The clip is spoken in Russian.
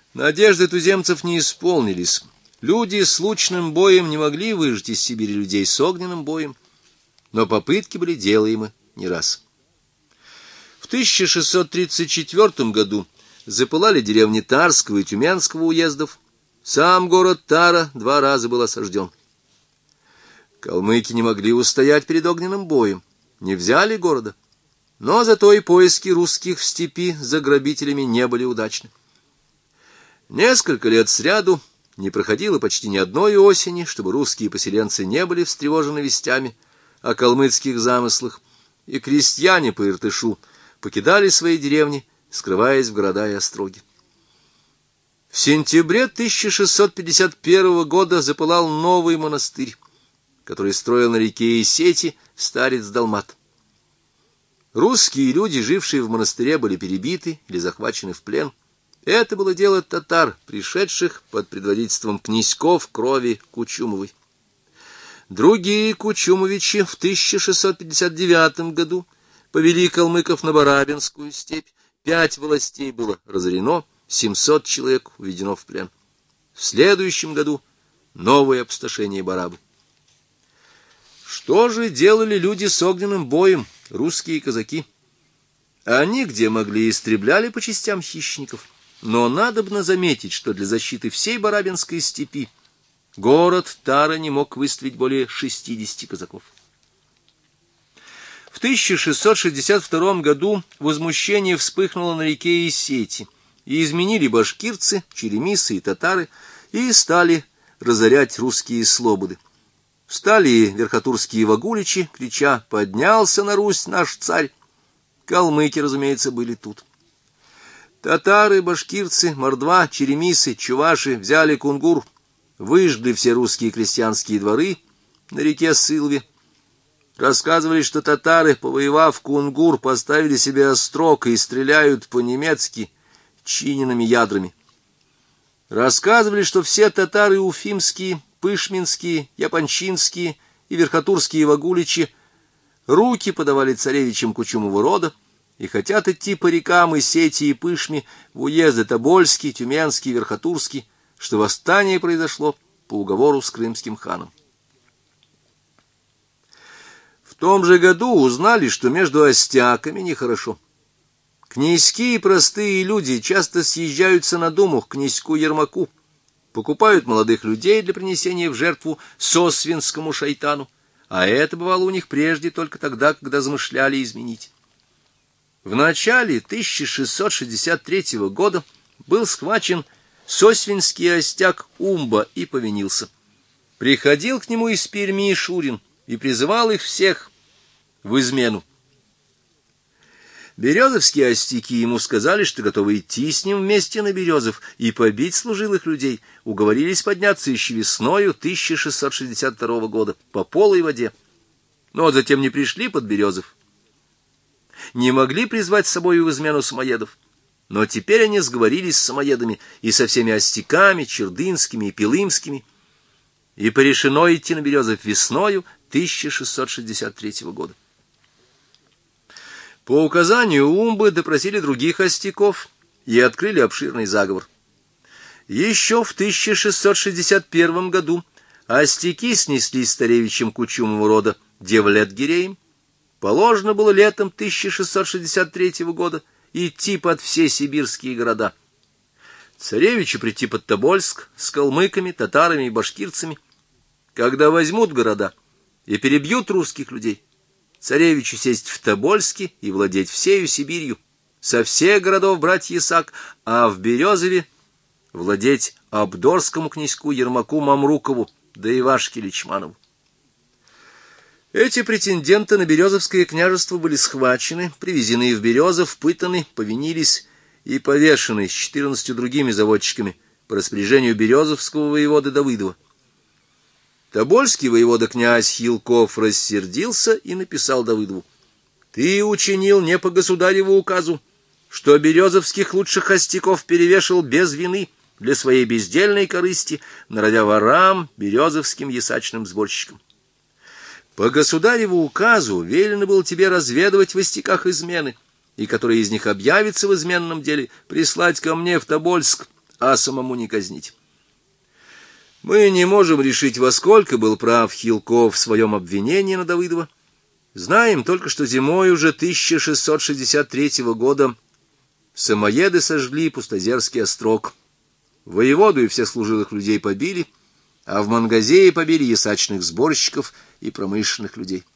Надежды туземцев не исполнились. Люди с лучным боем не могли выжить из Сибири людей с огненным боем, но попытки были делаемы не раз. В 1634 году запылали деревни Тарского и Тюменского уездов. Сам город Тара 2 раза был осажден. Калмыки не могли устоять перед огненным боем, не взяли города, но зато и поиски русских в степи за грабителями не были удачны. Несколько лет сряду не проходило почти ни одной осени, чтобы русские поселенцы не были встревожены вестями о калмыцких замыслах, и крестьяне по Иртышу покидали свои деревни, скрываясь в города и остроги. В сентябре 1651 года запылал новый монастырь, который строил на реке Исети старец Далмат. Русские люди, жившие в монастыре, были перебиты или захвачены в плен. Это было дело татар, пришедших под предводительством князьков крови Кучумовой. Другие кучумовичи в 1659 году повели калмыков на Барабинскую степь. 5 властей было разорено, 700 человек уведено в плен. В следующем году новое опустошение Барабы. Что же делали люди с огненным боем, русские казаки? Они, где могли, истребляли по частям хищников. Но надобно заметить, что для защиты всей Барабинской степи город Тара не мог выставить более 60 казаков. В 1662 году возмущение вспыхнуло на реке Исети, и изменили башкирцы, черемисы и татары, и стали разорять русские слободы. Встали верхотурские вагуличи, крича: «Поднялся на Русь наш царь!» Калмыки, разумеется, были тут. Татары, башкирцы, мордва, черемисы, чуваши взяли Кунгур, выжгли все русские крестьянские дворы на реке Сылве. Рассказывали, что татары, повоевав Кунгур, поставили себе острог и стреляют по-немецки чиненными ядрами. Рассказывали, что все татары уфимские, пышминские, япончинские и верхотурские вагуличи руки подавали царевичам Кучумова рода и хотят идти по рекам Исети и Пышме в уезды Тобольский, Тюменский, Верхотурский, что восстание произошло по уговору с крымским ханом. В том же году узнали, что между остяками нехорошо. Князьки и простые люди часто съезжаются на думу к князьку Ермаку, покупают молодых людей для принесения в жертву сосвинскому шайтану, а это бывало у них прежде только тогда, когда замышляли изменить. В начале 1663 года был схвачен сосвинский остяк Умба и повинился. Приходил к нему из Перми Шурин и призывал их всех в измену. Березовские остяки ему сказали, что готовы идти с ним вместе на Березов и побить служилых людей, уговорились подняться еще весною 1662 года по полой воде, но затем не пришли под Березов. Не могли призвать с собой в измену самоедов, но теперь они сговорились с самоедами и со всеми остяками, чердынскими и пилымскими, и порешено идти на Березов весною 1663 года. По указанию Умбы допросили других остяков и открыли обширный заговор. Еще в 1661 году остяки снеслись с царевичем Кучумова рода Девлет-Гиреем. Положено было летом 1663 года идти под все сибирские города. Царевичу прийти под Тобольск с калмыками, татарами и башкирцами. Когда возьмут города и перебьют русских людей, царевичу сесть в Тобольске и владеть всею Сибирью, со всех городов брать ясак, а в Березове владеть абдорскому князьку Ермаку Мамрукову, да Ивашке Личманову. Эти претенденты на Березовское княжество были схвачены, привезены в Березов, пытаны, повинились и повешены с 14 другими заводчиками по распоряжению березовского воеводы Давыдова. Тобольский воевода князь Хилков рассердился и написал Давыдову: «Ты учинил не по государеву указу, что березовских лучших остяков перевешал без вины для своей бездельной корысти, норовя ворам, березовским ясачным сборщикам. По государеву указу велено было тебе разведывать в остяках измены, и который из них объявится в изменном деле, прислать ко мне в Тобольск, а самому не казнить. Мы не можем решить, во сколько был прав Хилков в своем обвинении на Давыдова. Знаем только, что зимой уже 1663 года самоеды сожгли Пустозерский острог. Воеводу и всех служилых людей побили, а в Мангазее побили ясачных сборщиков и промышленных людей.